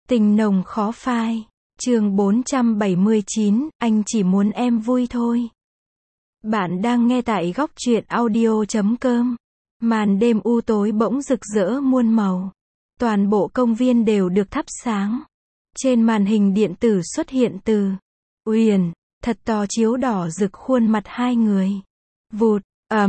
Tình nồng khó phai. Chương 479, anh chỉ muốn em vui thôi. Bạn đang nghe tại góc truyện audio.com. Màn đêm u tối bỗng rực rỡ muôn màu. Toàn bộ công viên đều được thắp sáng. Trên màn hình điện tử xuất hiện từ Uyển, thật to chiếu đỏ rực khuôn mặt hai người. Vụt,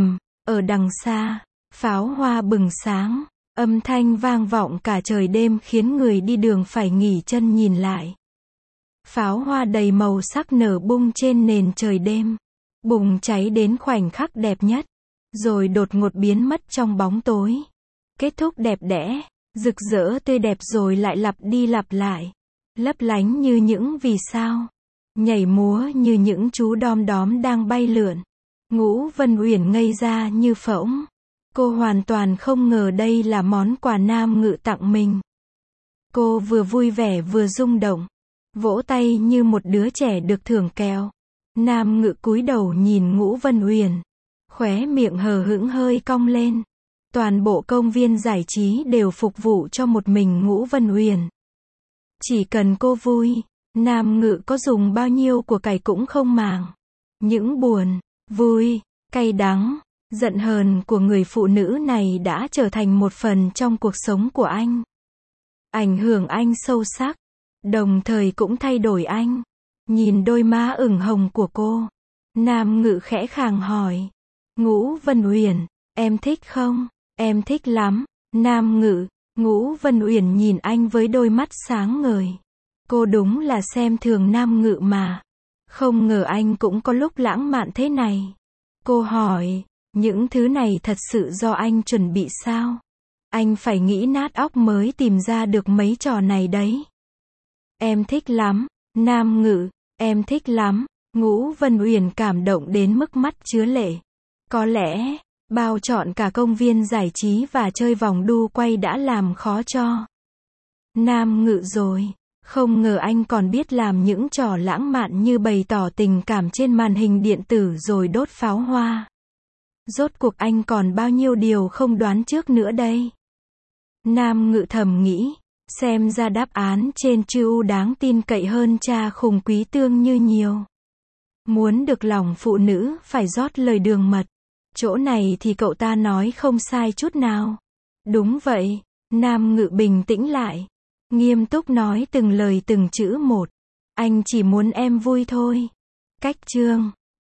ở đằng xa, pháo hoa bừng sáng, âm thanh vang vọng cả trời đêm khiến người đi đường phải nghỉ chân nhìn lại. Pháo hoa đầy màu sắc nở bung trên nền trời đêm, bùng cháy đến khoảnh khắc đẹp nhất, rồi đột ngột biến mất trong bóng tối. Kết thúc đẹp đẽ, rực rỡ tươi đẹp rồi lại lặp đi lặp lại, lấp lánh như những vì sao, nhảy múa như những chú đom đóm đang bay lượn. Ngũ Vân Uyển ngây ra như phỗng. Cô hoàn toàn không ngờ đây là món quà Nam Ngự tặng mình. Cô vừa vui vẻ vừa rung động, vỗ tay như một đứa trẻ được thưởng kẹo. Nam Ngự cúi đầu nhìn Ngũ Vân Uyển, khóe miệng hờ hững hơi cong lên. Toàn bộ công viên giải trí đều phục vụ cho một mình Ngũ Vân Uyển. Chỉ cần cô vui, Nam Ngự có dùng bao nhiêu của cải cũng không màng. Những buồn, vui, cay đắng, giận hờn của người phụ nữ này đã trở thành một phần trong cuộc sống của anh. Ảnh hưởng anh sâu sắc, đồng thời cũng thay đổi anh. Nhìn đôi má ửng hồng của cô, Nam Ngự khẽ khàng hỏi. Ngũ Vân Uyển, em thích không? Em thích lắm. Nam Ngự, Ngũ Vân Uyển nhìn anh với đôi mắt sáng ngời. Cô đúng là xem thường Nam Ngự mà. Không ngờ anh cũng có lúc lãng mạn thế này. Cô hỏi, những thứ này thật sự do anh chuẩn bị sao? Anh phải nghĩ nát óc mới tìm ra được mấy trò này đấy. Em thích lắm. Nam Ngự, em thích lắm. Ngũ Vân Uyển cảm động đến mức mắt chứa lệ. Có lẽ, bao trọn cả công viên giải trí và chơi vòng đu quay đã làm khó cho Nam Ngự rồi. Không ngờ anh còn biết làm những trò lãng mạn như bày tỏ tình cảm trên màn hình điện tử rồi đốt pháo hoa. Rốt cuộc anh còn bao nhiêu điều không đoán trước nữa đây. Nam Ngự thầm nghĩ, xem ra đáp án trên Trưu đáng tin cậy hơn cha khùng Quý Tương như nhiều. Muốn được lòng phụ nữ phải rót lời đường mật. Chỗ này thì cậu ta nói không sai chút nào. Đúng vậy. Nam Ngự bình tĩnh lại, nghiêm túc nói từng lời từng chữ một. Anh chỉ muốn em vui thôi. Cách chương